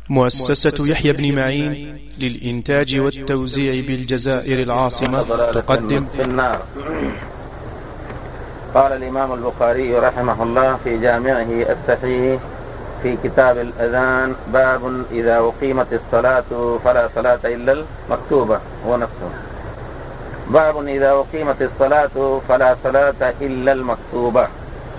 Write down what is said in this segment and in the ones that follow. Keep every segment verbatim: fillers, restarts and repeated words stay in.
مؤسسة يحيى بن معين للإنتاج والتوزيع بالجزائر العاصمة تقدم في النار. قال الإمام البخاري رحمه الله في جامعه الصحيح في كتاب الأذان: باب إذا أقيمت الصلاة فلا صلاة إلا المكتوبة. هو نفسه باب إذا أقيمت الصلاة فلا صلاة إلا المكتوبة.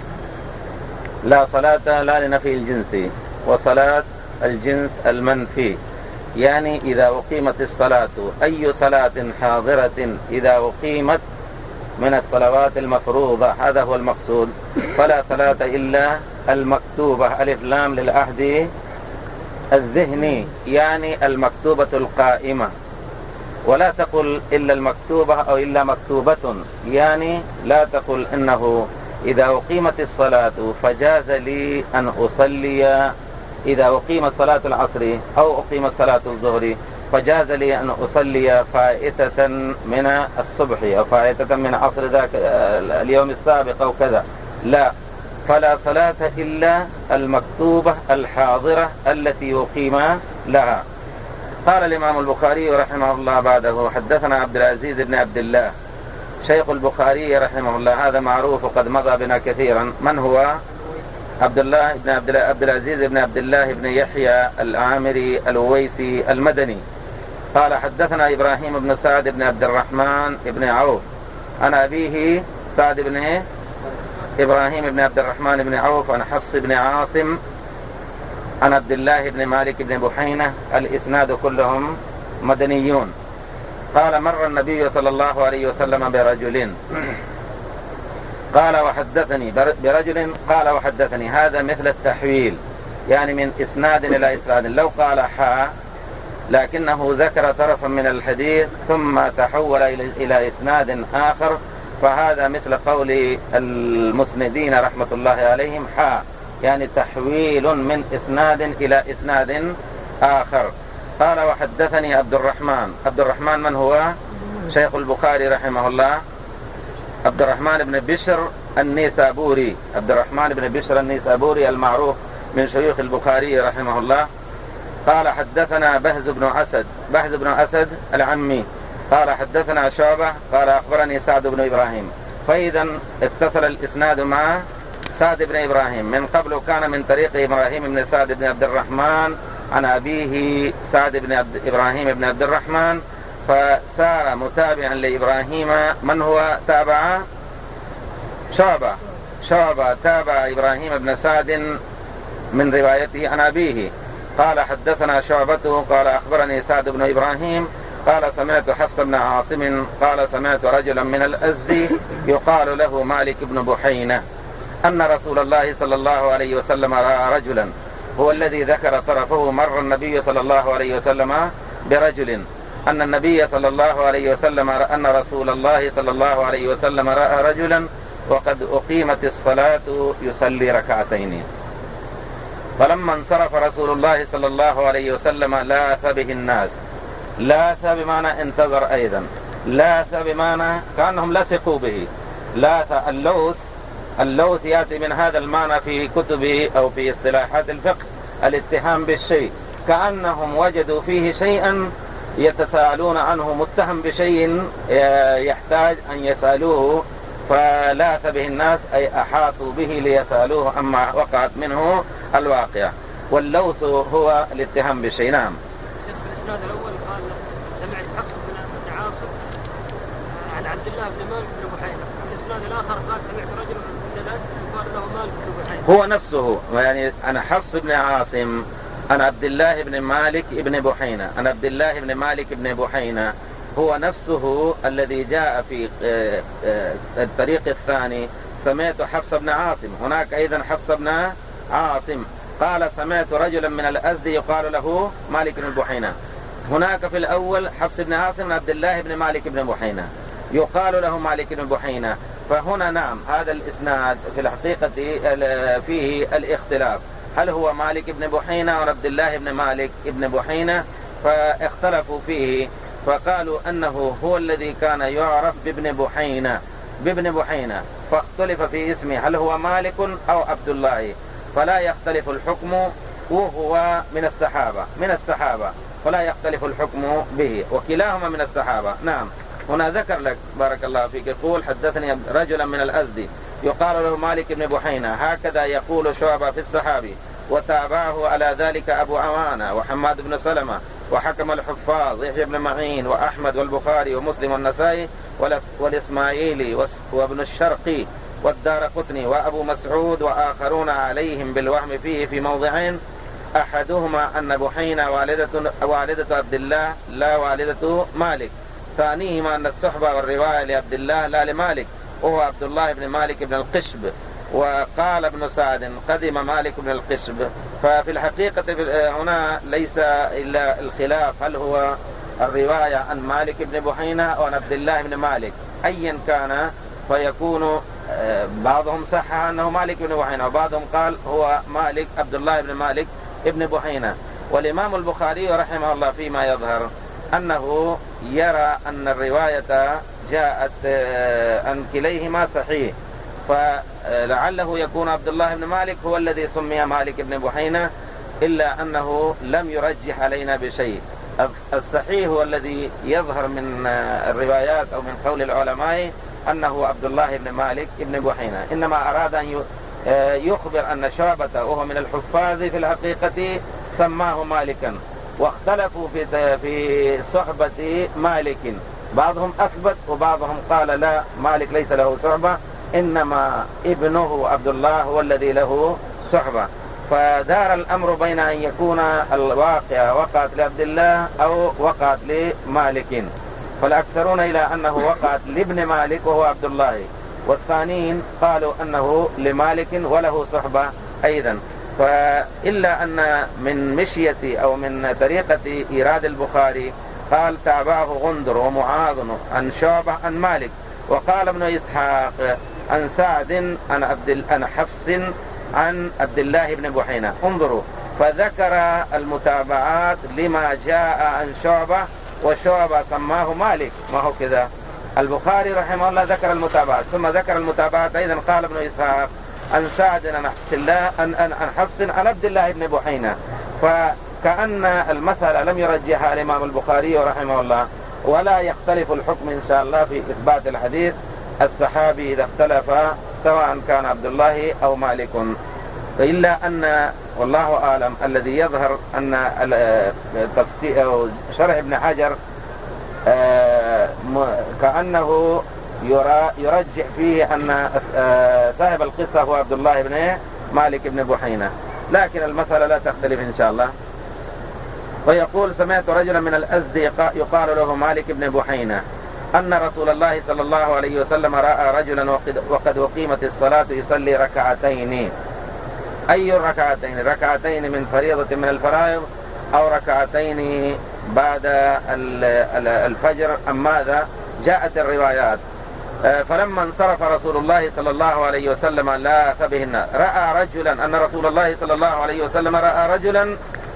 لا صلاة لا لنفي الجنس، وصلاة الجنس المنفي، يعني إذا أقيمت الصلاة أي صلاة حاضرة إذا أقيمت من الصلوات المفروضة، هذا هو المقصود. فلا صلاة إلا المكتوبة، ألف لام للعهد الذهني، يعني المكتوبة القائمة. ولا تقل إلا المكتوبة أو إلا مكتوبة، يعني لا تقل إنه إذا أقيمت الصلاة فجاز لي أن أصلي، إذا أقيمت صلاة العصر أو أقيمت صلاة الظهر فجاز لي أن أصلي فائتة من الصبح أو فائتة من عصر ذاك اليوم السابق أو كذا. لا، فلا صلاة إلا المكتوبة الحاضرة التي أقيم لها. قال الإمام البخاري رحمه الله بعده: حدثنا عبد العزيز بن عبد الله شيخ البخاري رحمه الله، هذا معروف وقد مضى بنا كثيرا. من هو؟ عبد الله بن عبد, عبد العزيز بن عبد الله بن يحيى العامري الأويسي المدني. قال: حدثنا إبراهيم بن سعد بن عبد الرحمن بن عوف عن أبيه سعد بن إبراهيم بن عبد الرحمن بن عوف عن حفص بن عاصم عن عبد الله بن مالك بن بحينة. الإسناد كلهم مدنيون. قال: مر النبي صلى الله عليه وسلم برجل قال وحدثني برجل قال وحدثني. هذا مثل التحويل، يعني من إسناد إلى إسناد. لو قال حا لكنه ذكر طرفا من الحديث ثم تحول إلى إسناد آخر، فهذا مثل قول المسندين رحمة الله عليهم حا، يعني تحويل من إسناد إلى إسناد آخر. قال: وحدثني عبد الرحمن. عبد الرحمن من هو؟ شيخ البخاري رحمه الله، عبد الرحمن بن بشر النيسابوري. عبد الرحمن بن بشر النيسابوري المعروف من شيوخ البخاري رحمه الله. قال: حدثنا بهز بن أسد. بهز بن أسد العمي. قال: حدثنا شعبة قال: أخبرني سعد بن إبراهيم. فإذا اتصل الإسناد مع سعد بن إبراهيم. من قبل كان من طريق إبراهيم بن سعد بن عبد الرحمن عن أبيه سعد بن عبد إبراهيم بن عبد الرحمن، فصار متابعا لإبراهيم. من هو تابع؟ شعبة. شعبة تابع إبراهيم بن سعد من روايته عن أبيه. قال: حدثنا شعبته قال: أخبرني سعد بن إبراهيم قال: سمعت حفص بن عاصم قال: سمعت رجلا من الأزدي يقال له مالك بن بحينة أن رسول الله صلى الله عليه وسلم رأى رجلا، هو الذي ذكر طرفه. مر النبي صلى الله عليه وسلم برجل، أن النبي صلى الله عليه وسلم أن رسول الله صلى الله عليه وسلم رأى رجلا وقد أقيمت الصلاة يصلي ركعتين. فلما انصرف رسول الله صلى الله عليه وسلم لاث به الناس. لاث بمعنى انتظر، أيضا لاث بمعنى كأنهم لصقوا به. لاث اللوث. اللوث يأتي من هذا المعنى في كتب أو في اصطلاحات الفقه، الاتهام بالشيء، كأنهم وجدوا فيه شيئا يتساءلون عنه، متهم بشيء يحتاج أن يسألوه، فلاث به الناس أي أحاطوا به ليسألوه أما وقعت منه الواقع. واللوث هو الاتهام بشيء. نعم. في الإسناد الأول قال: سمعت حفص بن عاصم عن عبد الله بن مالك بن بحينة. في الإسناد الآخر قال: سمعت رجل من الناس يقال له مالك بن بحينة. هو نفسه، يعني أنا حفص بن عاصم عن عبد الله بن مالك بن بحينة. عن عبد الله بن مالك بن بحينة هو نفسه الذي جاء في الطريق الثاني. سمعت حفص بن عاصم. هناك أيضا حفص بن عاصم قال: سمعت رجلا من الأزد يقال له مالك بن بحينة. هناك في الأول حفص بن عاصم من عبد الله بن مالك بن بحينة يقال له مالك بن بحينة. فهنا نعم، هذا الإسناد في الحقيقة فيه الاختلاف، هل هو مالك بن بحينة أو عبد الله بن مالك بن بحينة؟ فاختلفوا فيه، فقالوا أنه هو الذي كان يعرف بابن بحينة بابن بحينة فاختلف في اسمه، هل هو مالك أو عبد الله؟ فلا يختلف الحكم وهو من الصحابة من الصحابة فلا يختلف الحكم به، وكلاهما من الصحابة. نعم. هنا ذكر لك بارك الله فيك، يقول حدثني رجلا من الأزدي يقال له مالك بن بحينة، هكذا يقول شعبة في الصحابي، وتابعه على ذلك أبو عوانة وحماد بن سلمة وحكم الحفاظ يحيى بن معين وأحمد والبخاري ومسلم والنسائي والإسماعيلي وابن الشرقي والدارقطني وأبو مسعود وآخرون عليهم بالوهم فيه في موضعين، أحدهما أن بحينة والدة, والدة عبد الله لا والدة مالك، ثانيهما أن الصحبة والرواية لعبد الله لا لمالك وهو عبد الله بن مالك بن القشب. وقال ابن سعد قدم مالك بن القشب. ففي الحقيقة هنا ليس إلا الخلاف هل هو الرواية عن مالك بن بحينة أو عن عبد الله بن مالك، أيا كان فيكون بعضهم صح أنه مالك بن بحينة وبعضهم قال هو مالك عبد الله بن مالك ابن بحينة. والإمام البخاري رحمه الله فيما يظهر أنه يرى أن الرواية جاءت عن كليهما صحيح، فلعله يكون عبد الله بن مالك هو الذي سمي مالك بن بحينة، إلا أنه لم يرجح علينا بشيء. الصحيح هو الذي يظهر من الروايات أو من قول العلماء أنه عبد الله بن مالك بن بحينة، إنما أراد أن يخبر أن شعبة وهو من الحفاظ في الحقيقة سماه مالكا، واختلفوا في في صحبة مالك، بعضهم أثبت وبعضهم قال لا مالك ليس له صحبة، إنما ابنه عبد الله هو الذي له صحبة. فدار الأمر بين أن يكون الواقع وقعت لعبد الله أو وقعت لمالك، فالأكثرون إلى أنه وقعت لابن مالك وهو عبد الله، والثانيين قالوا أنه لمالك وله صحبة أيضا. فإلا أن من مشية أو من طريقة إيراد البخاري قال تابعه غندر ومعاذ عن شعبة عن مالك، وقال ابن إسحاق عن سعد عن عبد عن حفص عن عبد الله بن بحينة. انظروا، فذكر المتابعات لما جاء عن شعبة، وشعبة سماه مالك، ما هو كذا. البخاري رحمه الله ذكر المتابعات ثم ذكر المتابعات أيضا، قال ابن إسحاق عن سعد عن حفص الله عن عن حفص عن عبد الله بن بحينة. فكأن المسألة لم يرجحها الإمام البخاري رحمه الله، ولا يختلف الحكم إن شاء الله في إثبات الحديث الصحابي إذا اختلف سواء كان عبد الله أو مالك، إلا أن والله أعلم الذي يظهر أن شرح ابن حجر كأنه يرجح فيه أن صاحب القصة هو عبد الله بن مالك بن بحينة، لكن المسألة لا تختلف إن شاء الله. ويقول سمعت رجلا من الأزدي يقال له مالك بن بحينة أن رسول الله صلى الله عليه وسلم رأى رجلا وقد, وقد أقيمت الصلاة يصلي ركعتين. أي ركعتين؟ ركعتين من فريضة من الفرائض أو ركعتين بعد الفجر أم ماذا؟ جاءت الروايات. فلما انصرف رسول الله صلى الله عليه وسلم لا بهن رأى رجلا أن رسول الله صلى الله عليه وسلم رأى رجلا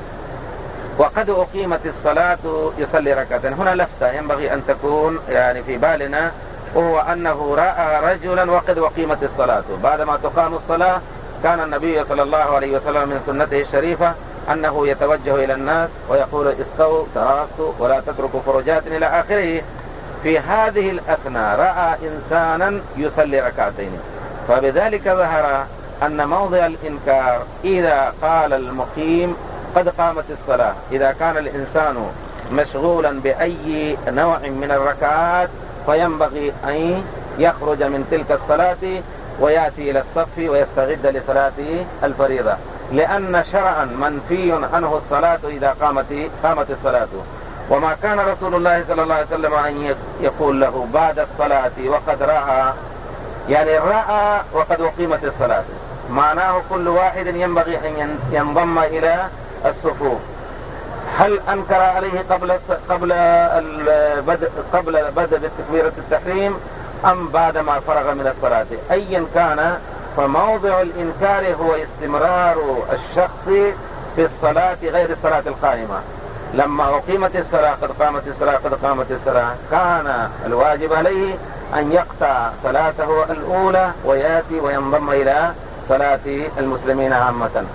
وقد أقيمت الصلاة يصلي ركعتين. هنا لفتة ينبغي أن تكون يعني في بالنا، وهو أنه رأى رجلا وقد أقيمت الصلاة. بعدما تقام الصلاة كان النبي صلى الله عليه وسلم من سنته الشريفة أنه يتوجه إلى الناس ويقول استووا تراصوا ولا تتركوا فرجات إلى آخره. في هذه الأثناء رأى إنسانا يصلي ركعتين، فبذلك ظهر أن موضع الإنكار إذا قال المقيم قد قامت الصلاة، إذا كان الإنسان مشغولا بأي نوع من الركعات فينبغي أن يخرج من تلك الصلاة ويأتي إلى الصف ويستعد لصلاة الفريضة، لأن شرعا منفي عنه الصلاة إذا قامت قامت الصلاة. وما كان رسول الله صلى الله عليه وسلم أن يقول له بعد الصلاة وقد رأى، يعني رأى وقد أقيمت الصلاة، معناه كل واحد ينبغي أن ينضم إلى الصفوف. هل أنكر عليه قبل قبل البدء قبل بدء بتكبيرة التحريم أم بعد ما فرغ من الصلاة؟ أيا كان فموضع الإنكار هو استمرار الشخص في الصلاة غير الصلاة القائمة. لما أقيمت الصلاة قد قامت الصلاة قد قامت الصلاة كان الواجب عليه أن يقطع صلاته الأولى ويأتي وينضم إلى صلاة المسلمين عامة.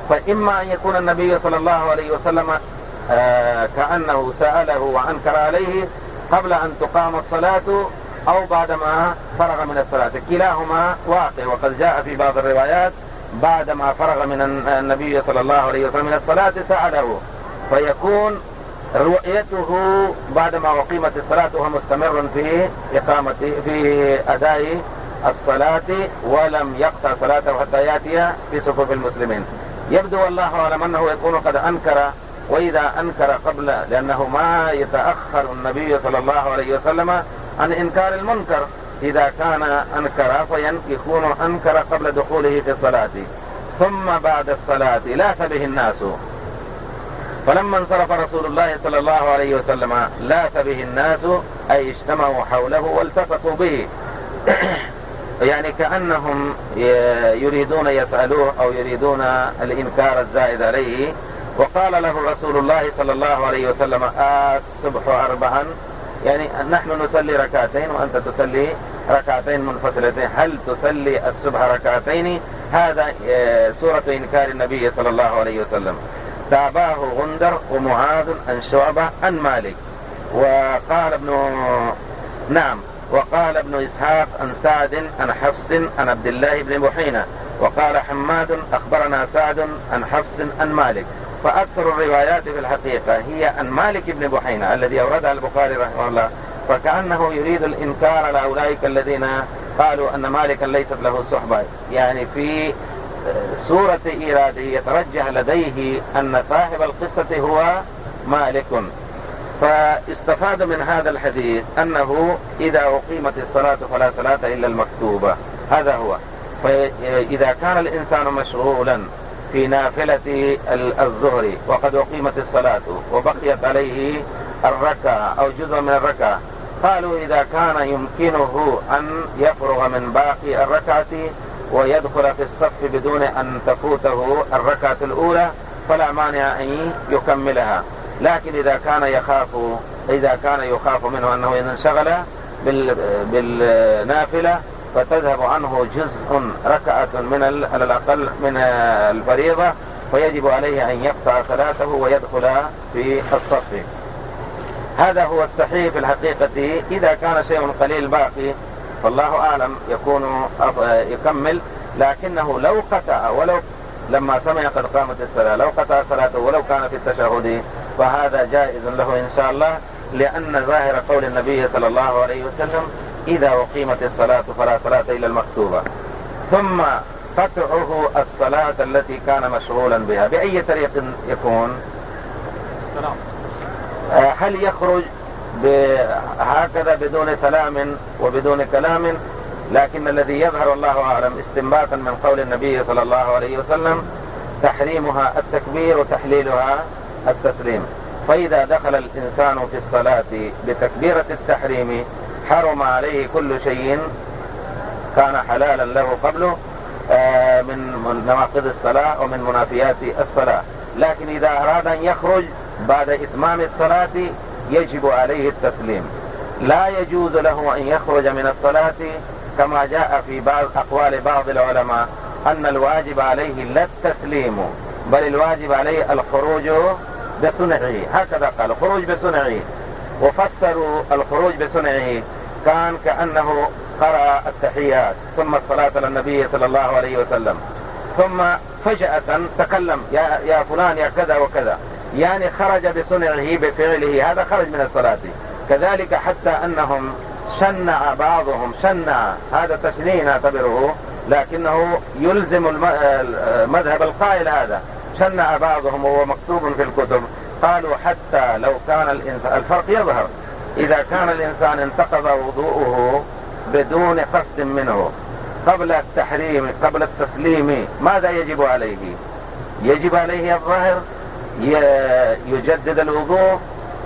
فإما أن يكون النبي صلى الله عليه وسلم آه كأنه سأله وأنكر عليه قبل أن تقام الصلاة أو بعدما فرغ من الصلاة، كلاهما واقع. وقد جاء في بعض الروايات بعدما فرغ من النبي صلى الله عليه وسلم من الصلاة سأله، فيكون رؤيته بعدما أقيمت الصلاة وهو مستمر في إقامة في أداء الصلاة ولم يقطع صلاته حتى يأتي في صفوف المسلمين. يبدو والله أعلم أنه يكون قد أنكر، وإذا أنكر قبل، لأنه ما يتأخر النبي صلى الله عليه وسلم عن إنكار المنكر، إذا كان أنكر فيكون أنكر قبل دخوله في الصلاة، ثم بعد الصلاة لاث به الناس، فلما انصرف رسول الله صلى الله عليه وسلم لاث به الناس، أي اجتمعوا حوله والتصقوا به يعني كأنهم يريدون يسألوه أو يريدون الإنكار الزائد عليه. وقال له رسول الله صلى الله عليه وسلم الصبح أربعا، يعني نحن نصلي ركعتين وأنت تصلي ركعتين منفصلتين، هل تصلي الصبح ركعتين؟ هذا سورة إنكار النبي صلى الله عليه وسلم. تابعه غندر ومعاذ عن شعبة عن مالك. وقال ابن نعم وقال ابن إسحاق عن سعد عن حفص عن عبد الله بن بحينة. وقال حماد أخبرنا سعد عن حفص عن مالك. فأكثر الروايات في الحقيقة هي عن مالك بن بحينة الذي أوردها البخاري رحمه الله، فكأنه يريد الإنكار على أولئك الذين قالوا أن مالكا ليست له صحبة. يعني في سورة إيراده يترجح لديه أن صاحب القصة هو مالك. فاستفاد من هذا الحديث أنه إذا أقيمت الصلاة فلا صلاة إلا المكتوبة، هذا هو. فإذا كان الإنسان مشغولا في نافلة الظهر وقد أقيمت الصلاة وبقيت عليه الركعة أو جزء من الركعة، قالوا إذا كان يمكنه أن يفرغ من باقي الركعة ويدخل في الصف بدون أن تفوته الركعة الأولى فلا مانع أن يكملها. لكن إذا كان يخاف إذا كان يخاف منه أنه ينشغل بالنافلة فتذهب عنه جزء ركعة من على الأقل من الفريضة، فيجب عليه أن يقطع صلاته ويدخل في الصف. هذا هو الصحيح في الحقيقة. إذا كان شيء قليل باقي فالله أعلم يكون يكمل، لكنه لو قطع ولو لما سمع قد قامت الصلاة لو قطع صلاته ولو كان في التشهد فهذا جائز له إن شاء الله، لأن ظاهر قول النبي صلى الله عليه وسلم إذا أقيمت الصلاة فلا صلاة إلا المكتوبة. ثم قطعه الصلاة التي كان مشغولا بها بأي طريق يكون؟ هل يخرج هكذا بدون سلام وبدون كلام؟ لكن الذي يظهر الله أعلم استنباطا من قول النبي صلى الله عليه وسلم تحريمها التكبير وتحليلها التسليم. فإذا دخل الإنسان في الصلاة بتكبيرة التحريم حرم عليه كل شيء كان حلالا له قبله من نواقض الصلاة ومن منافيات الصلاة. لكن إذا أراد أن يخرج بعد إتمام الصلاة يجب عليه التسليم. لا يجوز له أن يخرج من الصلاة كما جاء في بعض أقوال بعض العلماء أن الواجب عليه لا التسليم بل الواجب عليه الخروج بصنعه، هكذا قال خروج بصنعه. وفسروا الخروج بصنعه كان كأنه قرأ التحيات ثم الصلاة للنبي صلى الله عليه وسلم ثم فجأة تكلم يا, يا فلان يا كذا وكذا، يعني خرج بصنعه بفعله، هذا خرج من الصلاة. كذلك حتى أنهم شنع بعضهم شنع، هذا تشنيع نعتبره لكنه يلزم المذهب القائل هذا، شنع بعضهم وهو مكتوب في الكتب. قالوا حتى لو كان الإنسان الفرق يظهر إذا كان الإنسان انتقض وضوءه بدون قصد منه قبل التحريم قبل التسليم ماذا يجب عليه؟ يجب عليه الظاهر يجدد الوضوء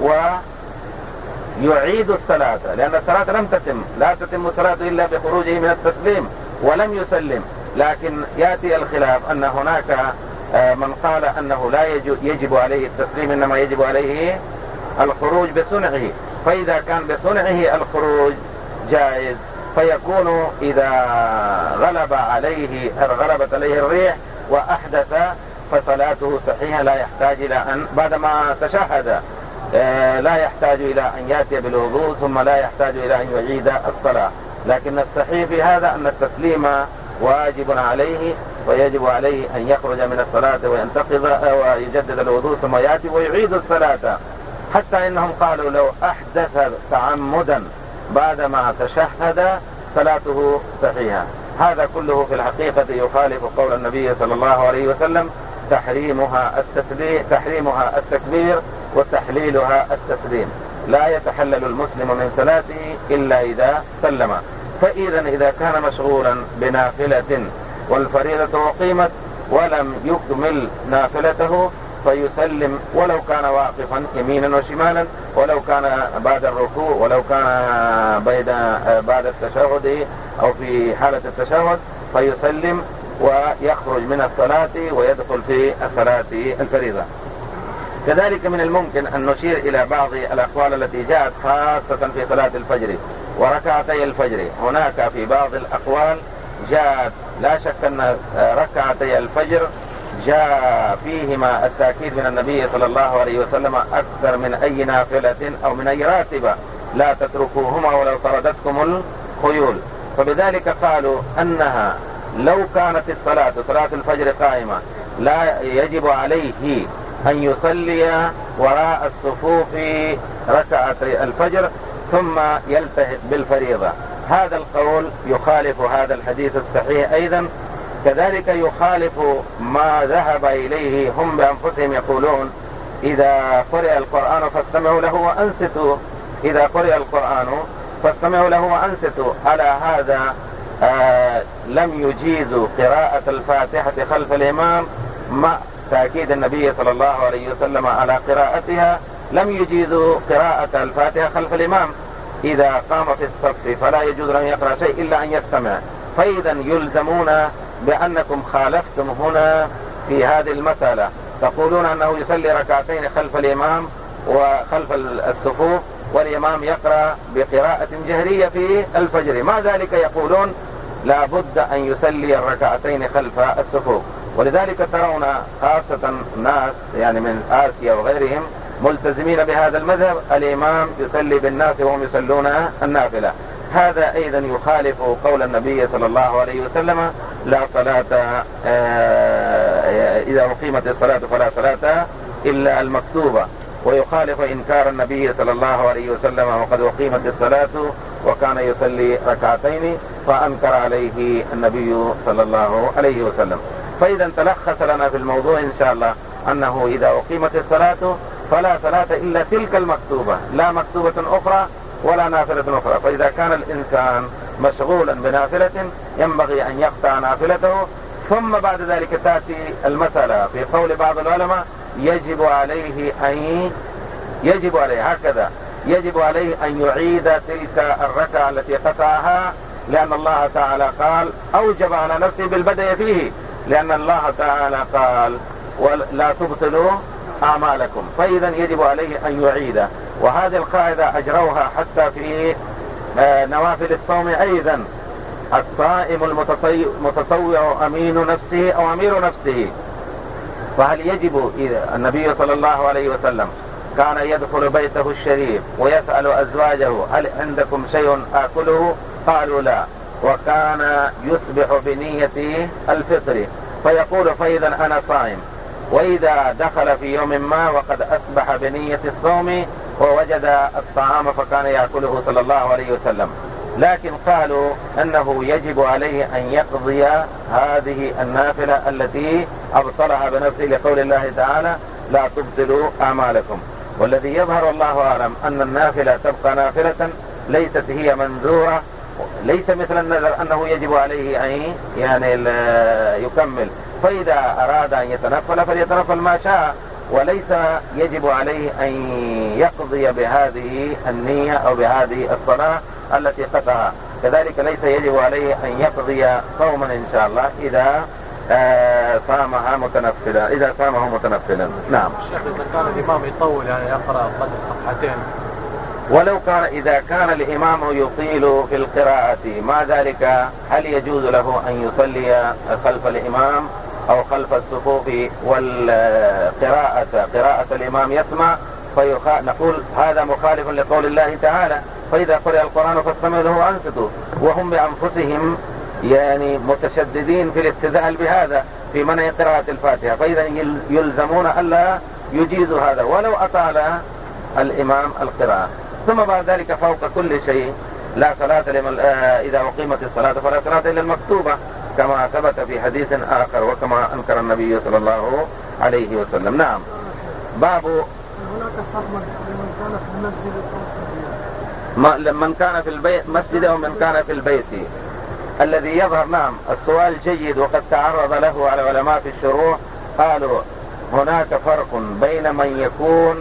ويعيد الصلاة، لأن الصلاة لم تتم، لا تتم الصلاة إلا بخروجه من التسليم ولم يسلم. لكن يأتي الخلاف أن هناك من قال أنه لا يجب عليه التسليم إنما يجب عليه الخروج بصنعه. فإذا كان بصنعه الخروج جائز فيكون إذا غلب عليه غلبت عليه الريح وأحدث فصلاته صحيحة، لا يحتاج إلى أن بعدما تشهد لا يحتاج إلى أن يأتي بالوضوء، ثم لا يحتاج إلى أن يعيد الصلاة. لكن الصحيح في هذا أن التسليم واجب عليه، ويجب عليه أن يخرج من الصلاة وينتقض ويجدد الوضوء ثم يأتي ويعيد الصلاة. حتى إنهم قالوا لو أحدث تعمدا بعدما تشهد صلاته صحيحة. هذا كله في الحقيقة يخالف قول النبي صلى الله عليه وسلم: تحريمها التسليم تحريمها التكبير وتحليلها التسليم. لا يتحلل المسلم من صلاته إلا إذا سلم. فإذا إذا كان مشغولا بنافلة والفريضة أقيمت ولم يكمل نافلته فيسلم، ولو كان واقفا يمينا وشمالا، ولو كان بعد الركوع، ولو كان بعد التشهد أو في حالة التشهد، فيسلم ويخرج من الصلاة ويدخل في الصلاة الفريضة. كذلك من الممكن أن نشير إلى بعض الأقوال التي جاءت خاصة في صلاة الفجر وركعتي الفجر. هناك في بعض الأقوال جاءت، لا شك أن ركعتي الفجر جاء فيهما التأكيد من النبي صلى الله عليه وسلم أكثر من أي نافلة أو من أي راتبة: لا تتركوهما ولو طردتكم الخيول. فبذلك قالوا أنها لو كانت الصلاة صلاة الفجر قائمة لا يجب عليه أن يصلي وراء الصفوف ركعتي الفجر ثم يلتهب بالفريضة. هذا القول يخالف هذا الحديث الصحيح أيضا. كذلك يخالف ما ذهب إليه هم بأنفسهم، يقولون: إذا قرئ القرآن فاستمعوا له وأنصتوا، إذا قرئ القرآن فاستمعوا له وأنصتوا. على هذا آه لم يجيزوا قراءة الفاتحة خلف الإمام مع تأكيد النبي صلى الله عليه وسلم على قراءتها، لم يجيزوا قراءة الفاتحة خلف الإمام. إذا قام في الصف فلا يجوز له يقرأ شيء إلا أن يستمع. فإذا يلزمون بأنكم خالفتم هنا في هذه المسألة، تقولون أنه يصلي ركعتين خلف الإمام وخلف الصفوف والإمام يقرأ بقراءة جهرية في الفجر، مع ذلك يقولون لا بد أن يصلي الركعتين خلف الصفوف. ولذلك ترون خاصة ناس يعني من آسيا وغيرهم ملتزمين بهذا المذهب، الإمام يصلي بالناس وهم يصلون النافلة. هذا أيضا يخالف قول النبي صلى الله عليه وسلم: لا صلاة إذا أقيمت الصلاة فلا صلاة إلا المكتوبة. ويخالف إنكار النبي صلى الله عليه وسلم وقد أقيمت الصلاة وكان يصلي ركعتين، فأنكر عليه النبي صلى الله عليه وسلم. فإذا تلخص لنا في الموضوع إن شاء الله أنه إذا أقيمت الصلاة فلا صلاة إلا تلك المكتوبة، لا مكتوبة أخرى ولا نافلة أخرى. فإذا كان الإنسان مشغولا بنافلة ينبغي أن يقطع نافلته، ثم بعد ذلك تأتي المسألة في قول بعض العلماء: يجب عليه أن يجب عليه هكذا يجب عليه أن يعيد تلك الركعة التي قطعها، لأن الله تعالى قال: أوجب على نفسه بالبدء فيه، لأن الله تعالى قال: ولا تبطلوا أعمالكم. فإذا يجب عليه أن يعيد. وهذه القاعدة أجروها حتى في نوافل الصوم أيضا: الصائم المتطوع أمين نفسه أو أمير نفسه. فهل يجب إذا النبي صلى الله عليه وسلم كان يدخل بيته الشريف ويسأل أزواجه: هل عندكم شيء آكله؟ قالوا لا. وكان يصبح بنية الفطر فيقول: فإذا أنا صائم. وإذا دخل في يوم ما وقد أصبح بنية الصوم ووجد الطعام فكان يأكله صلى الله عليه وسلم. لكن قالوا أنه يجب عليه أن يقضي هذه النافلة التي أبطلها بنفسه، لقول الله تعالى: لا تبطلوا أعمالكم. والذي يظهر الله أعلم أن النافلة تبقى نافلة، ليست هي منذورة، ليس مثل النذر أنه يجب عليه أن يعني يكمل. فإذا أراد أن يتنفل فليتنفل ما شاء، وليس يجب عليه أن يقضي بهذه النية أو بهذه الصلاة التي قطعها. كذلك ليس يجب عليه أن يقضي صوما إن شاء الله إذا آه صامها متنفلا إذا صامه متنفلا. نعم. الشيخ إذا كان الإمام يطول يعني يقرأ قدر صفحتين، ولو كان إذا كان الإمام يطيل في القراءة، ما ذلك هل يجوز له أن يصلي خلف الإمام أو خلف الصفوف والقراءة قراءة الإمام يسمع فنقول هذا مخالف لقول الله تعالى فإذا قرأ القرآن فاستمعوا له وأنصتوا، وهم بأنفسهم يعني متشددين في الاستدلال بهذا في منع قراءة الفاتحة، فإذا يلزمون ألا يجيزوا هذا ولو أطال الإمام القراءة. ثم بعد ذلك فوق كل شيء لا صلاة لمن إذا أقيمت الصلاة فلا صلاة إلا المكتوبة كما ثبت في حديث آخر وكما أنكر النبي صلى الله عليه وسلم. نعم. باب من كان في البيت مسجد ومن كان في البيت الذي يظهر. نعم السؤال جيد وقد تعرض له على العلماء في الشروح، قالوا هناك فرق بين من يكون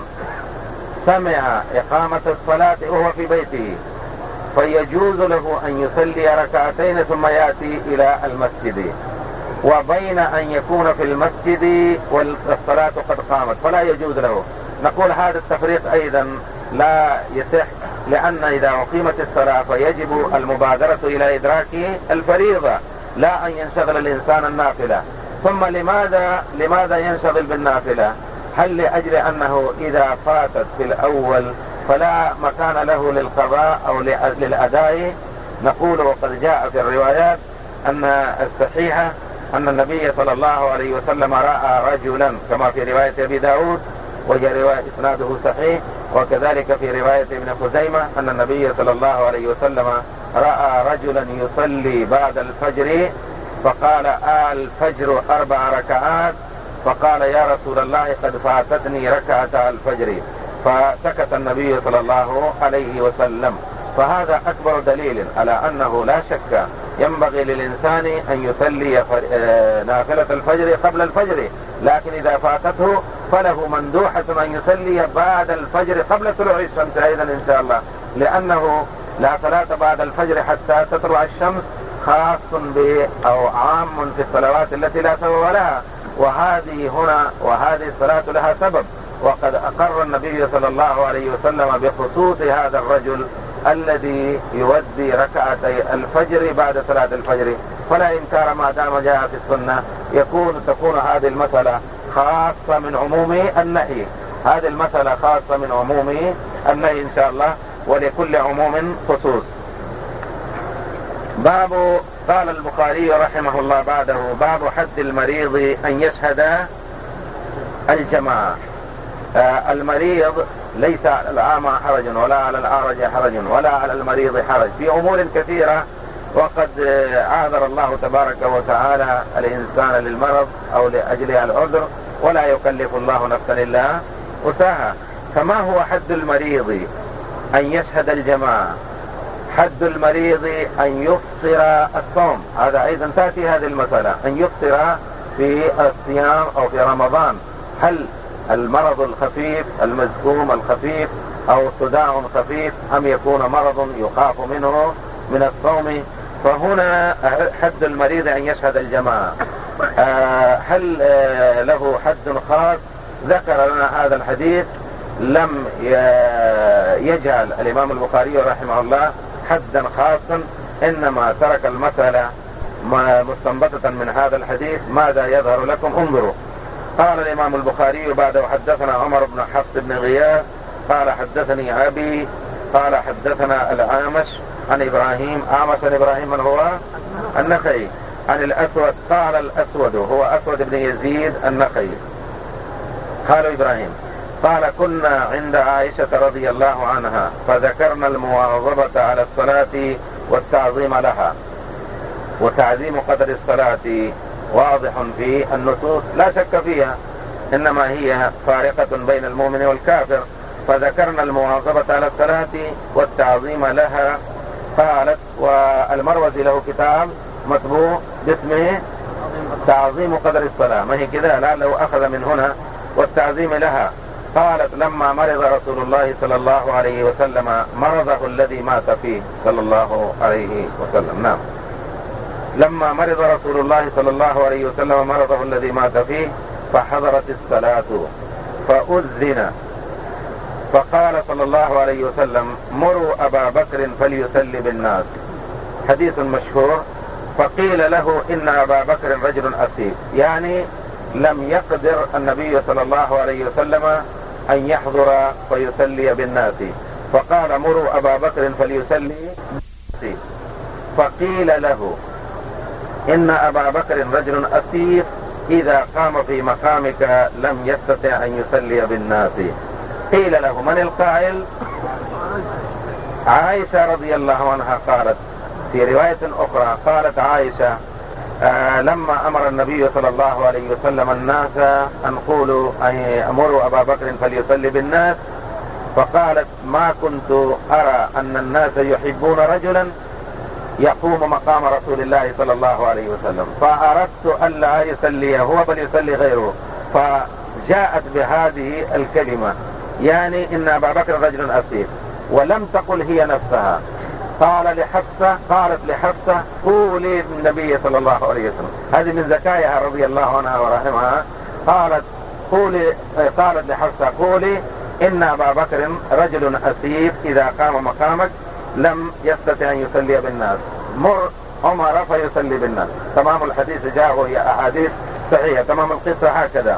سمع إقامة الصلاة وهو في بيته فيجوز له أن يصلي ركعتين ثم يأتي إلى المسجد، وبين أن يكون في المسجد والصلاة قد قامت فلا يجوز له. نقول هذا التفريق أيضا لا يصح، لأن إذا أقيمت الصلاة فيجب المبادرة إلى إدراك الفريضة لا أن ينشغل الإنسان النافلة. ثم لماذا لماذا ينشغل بالنافلة؟ هل لأجل أنه إذا فاتت في الأول فلا مكان له للقضاء أو للأداء؟ نقول وقد جاء في الروايات أن الصحيحة أن النبي صلى الله عليه وسلم رأى رجلا كما في رواية أبي داود وهي رواية إسناده صحيح، وكذلك في رواية ابن خزيمة أن النبي صلى الله عليه وسلم رأى رجلا يصلي بعد الفجر فقال آه الفجر أربع ركعات، فقال يا رسول الله قد فاتتني ركعة الفجر، فسكت النبي صلى الله عليه وسلم. فهذا أكبر دليل على أنه لا شك ينبغي للإنسان أن يصلي نافلة الفجر قبل الفجر، لكن إذا فاتته فله مندوحة أن يصلي بعد الفجر قبل طلوع الشمس أيضا إن شاء الله، لأنه لا صلاة بعد الفجر حتى تطلع الشمس خاص ب أو عام في الصلوات التي لا سبب لها، وهذه هنا وهذه الصلاة لها سبب، وقد أقر النبي صلى الله عليه وسلم بخصوص هذا الرجل الذي يودي ركعتي الفجر بعد صلاة الفجر، فلا إنكار ما دام جاء في السنة يكون تكون هذه المسألة خاصة من عموم النهي، هذه المسألة خاصة من عموم النهي إن شاء الله، ولكل عموم خصوص. باب قال البخاري رحمه الله بعده باب حد المريض أن يشهد الجماعة. آه المريض ليس على الأعمى حرج ولا على الأعرج حرج ولا على المريض حرج في أمور كثيرة، وقد عاذر الله تبارك وتعالى الإنسان للمرض أو لأجل العذر ولا يكلف الله نفسا إلا وسعها. فما هو حد المريض أن يشهد الجماعة؟ حد المريض أن يفطر الصوم، هذا أيضا تأتي هذه المسألة، أن يفطر في الصيام أو في رمضان. هل المرض الخفيف المزكوم الخفيف أو صداع خفيف أم يكون مرض يخاف منه من الصوم؟ فهنا حد المريض أن يشهد الجماعة. هل له حد خاص؟ ذكر لنا هذا الحديث لم يجعل الإمام البخاري رحمه الله حدا خاصا، إنما ترك المسألة مستنبطة من هذا الحديث. ماذا يظهر لكم؟ انظروا. قال الإمام البخاري بعده حدثنا عمر بن حفص بن غياث قال حدثني أبي قال حدثنا الأعمش عن إبراهيم أعمش عن إبراهيم من هو النخعي عن الأسود قال الأسود هو أسود بن يزيد النخعي قال إبراهيم قال كنا عند عائشة رضي الله عنها فذكرنا المواظبة على الصلاة والتعظيم لها، وتعظيم قدر الصلاة واضح في النصوص لا شك فيها، إنما هي فارقة بين المؤمن والكافر. فذكرنا المواظبة على الصلاة والتعظيم لها. قالت والمروزي له كتاب مطبوع باسمه تعظيم قدر الصلاة، ما هي كذا لعله أخذ من هنا والتعظيم لها. قالت لما مرض رسول الله صلى الله عليه وسلم مرضه الذي مات فيه صلى الله عليه وسلم. نعم لما مرض رسول الله صلى الله عليه وسلم مرضه الذي مات فيه فحضرت الصلاة فأذن فقال صلى الله عليه وسلم مروا أبا بكر فليسلي بالناس. حديث مشهور. فقيل له إن أبا بكر رجل أسيف، يعني لم يقدر النبي صلى الله عليه وسلم أن يحضر فيصلي بالناس، فقال مروا أبا بكر فليصلي بالناس. فقيل له إن أبا بكر رجل أسيف، إذا قام في مقامك لم يستطع أن يصلي بالناس. قيل له من القائل؟ عائشة رضي الله عنها قالت. في رواية أخرى قالت عائشة آه لما أمر النبي صلى الله عليه وسلم الناس أن قولوا أمروا أبا بكر فليصلي بالناس، فقالت ما كنت أرى أن الناس يحبون رجلا يقوم مقام رسول الله صلى الله عليه وسلم، فأردت ألا يصلي هو بل يصلي غيره، فجاءت بهذه الكلمة، يعني إن أبا بكر رجل أسيف، ولم تقل هي نفسها. قال لحفصة قالت لحفصة قولي النبي صلى الله عليه وسلم، هذه من ذكائها رضي الله عنها ورحمها. قالت قولي قالت لحفصة قولي إن أبا بكر رجل أسيف، إذا قام مقامك لم يستطع أن يصلي بالناس، مر عمر فيصلي بالناس. تمام الحديث جاء وهي أحاديث صحيحة، تمام القصة هكذا.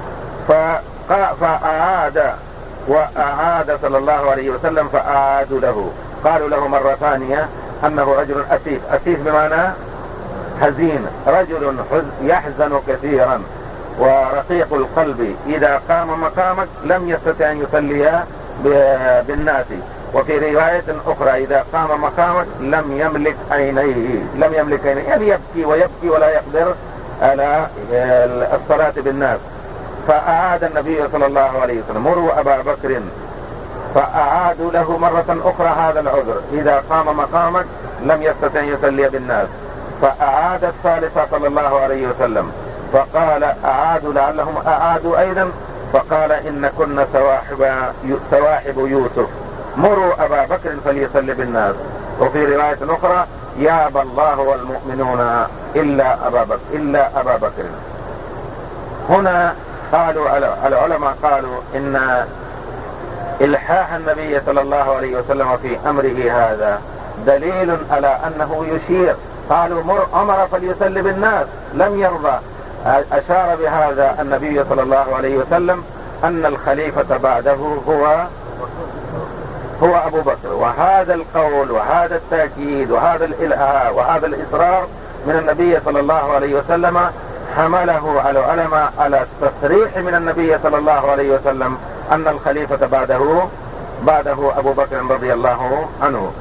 فأعاد وأعاد صلى الله عليه وسلم فأعادوا له، قالوا له مرة ثانية أنه رجل أسيف. أسيف بمعنى حزين، رجل يحزن كثيرا ورقيق القلب، إذا قام مقامك لم يستطع أن يصلي بالناس. وفي رواية أخرى إذا قام مقامك لم يملك عينيه، لم يملك عينيه يعني يبكي ويبكي ولا يقدر على الصلاة بالناس. فأعاد النبي صلى الله عليه وسلم مروا أبا بكر، فأعادوا له مرة أخرى هذا العذر، إذا قام مقامك لم يستطع يصلي بالناس. فأعاد الثالثة صلى الله عليه وسلم، فقال أعادوا لعلهم أعادوا أيضا، فقال إن كنا سواحب, سواحب يوسف، مروا أبا بكر فليصلي بالناس. وفي رواية أخرى يابى الله والمؤمنون إلا أبا بكر إلا أبا بكر. هنا قالوا العلماء قالوا إن إلحاح النبي صلى الله عليه وسلم في أمره هذا دليل على أنه يشير. قالوا مر أمر فليصلي بالناس، لم يرضى. أشار بهذا النبي صلى الله عليه وسلم أن الخليفة بعده هو هو أبو بكر، وهذا القول وهذا التأكيد وهذا الإلحاح وهذا الإصرار من النبي صلى الله عليه وسلم حمله على العلماء على التصريح من النبي صلى الله عليه وسلم أن الخليفة بعده بعده أبو بكر رضي الله عنه.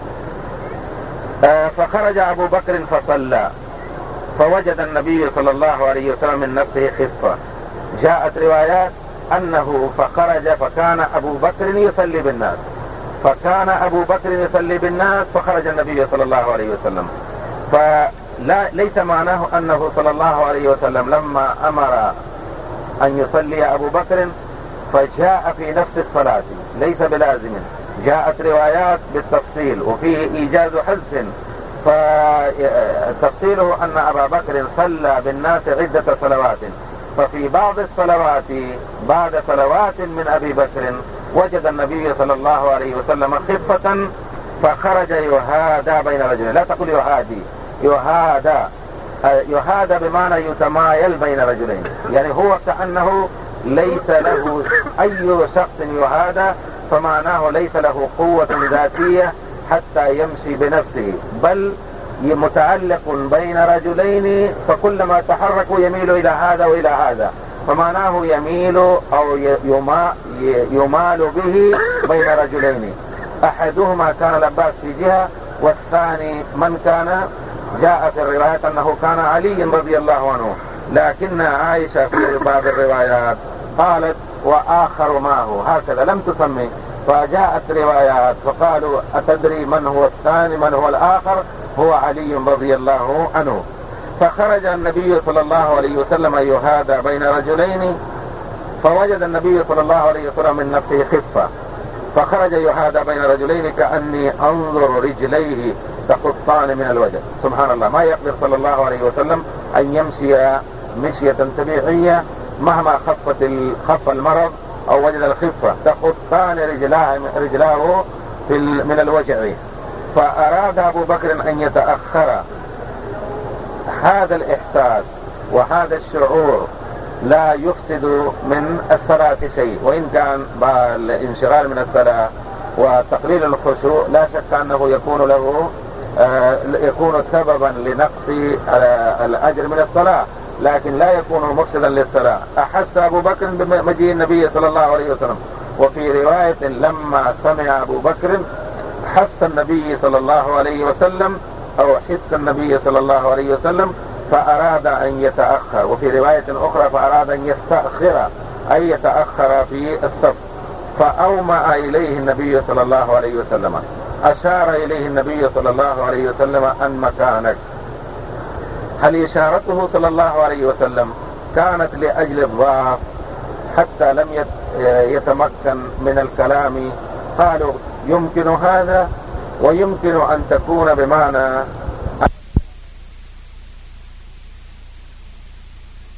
فخرج أبو بكر فصلى، فوجد النبي صلى الله عليه وسلم من نفسه خفة. جاءت روايات أنه فخرج فكان أبو بكر يصلي بالناس، فكان أبو بكر يصلي بالناس فخرج النبي صلى الله عليه وسلم. فلا ليس معناه أنه صلى الله عليه وسلم لما أمر أن يصلي أبو بكر فجاء في نفس الصلاة، ليس بلازم. جاءت روايات بالتفصيل وفيه إيجاز حذف، فتفصيله أن أبا بكر صلى بالناس عدة صلوات، ففي بعض الصلوات بعد صلوات من أبي بكر وجد النبي صلى الله عليه وسلم خفة فخرج يهادى بين رجلين. لا تقول يهادي، يهادى يهادى بمعنى يتمايل بين رجلين، يعني هو كأنه ليس له أي شخص يهادى، فمعناه ليس له قوة ذاتية حتى يمشي بنفسه، بل متعلق بين رجلين، فكلما تحركوا يميل إلى هذا وإلى هذا، فمعناه يميل أو يمال به بين رجلين، أحدهما كان لباس في جهة والثاني من كان. جاء في الروايات أنه كان علي رضي الله عنه، لكن عائشة في بعض الروايات قالت وآخر معه، هكذا لم تسمي. فجاءت روايات فقالوا أتدري من هو الثاني من هو الآخر؟ هو علي رضي الله عنه. فخرج النبي صلى الله عليه وسلم يهادى بين رجلين، فوجد النبي صلى الله عليه وسلم من نفسه خفة، فخرج يهادى بين رجلين كأني أنظر رجليه تخطان من الوجه. سبحان الله، ما يقدر صلى الله عليه وسلم أن يمشي مشية طبيعية مهما خفت خف المرض أو وجد الخفة، تخطان رجلاه رجلاه في من الوجع. فأراد أبو بكر أن يتأخر هذا الإحساس وهذا الشعور لا يفسد من الصلاة شيء، وإن كان الانشغال من الصلاة وتقليل الخشوع لا شك أنه يكون له يكون سببا لنقص الأجر من الصلاة، لكن لا يكون مفسدا للصلاة. أحس أبو بكر بمجيء النبي صلى الله عليه وسلم، وفي رواية لما سمع أبو بكر حس النبي صلى الله عليه وسلم أو حس النبي صلى الله عليه وسلم فأراد أن يتأخر، وفي رواية أخرى فأراد أن يستأخر أي يتأخر في الصف، فأومأ إليه النبي صلى الله عليه وسلم، أشار إليه النبي صلى الله عليه وسلم أن مكانك. هل إشارته صلى الله عليه وسلم كانت لأجل الضعف حتى لم يتمكن من الكلام؟ قالوا يمكن هذا، ويمكن أن تكون بمعنى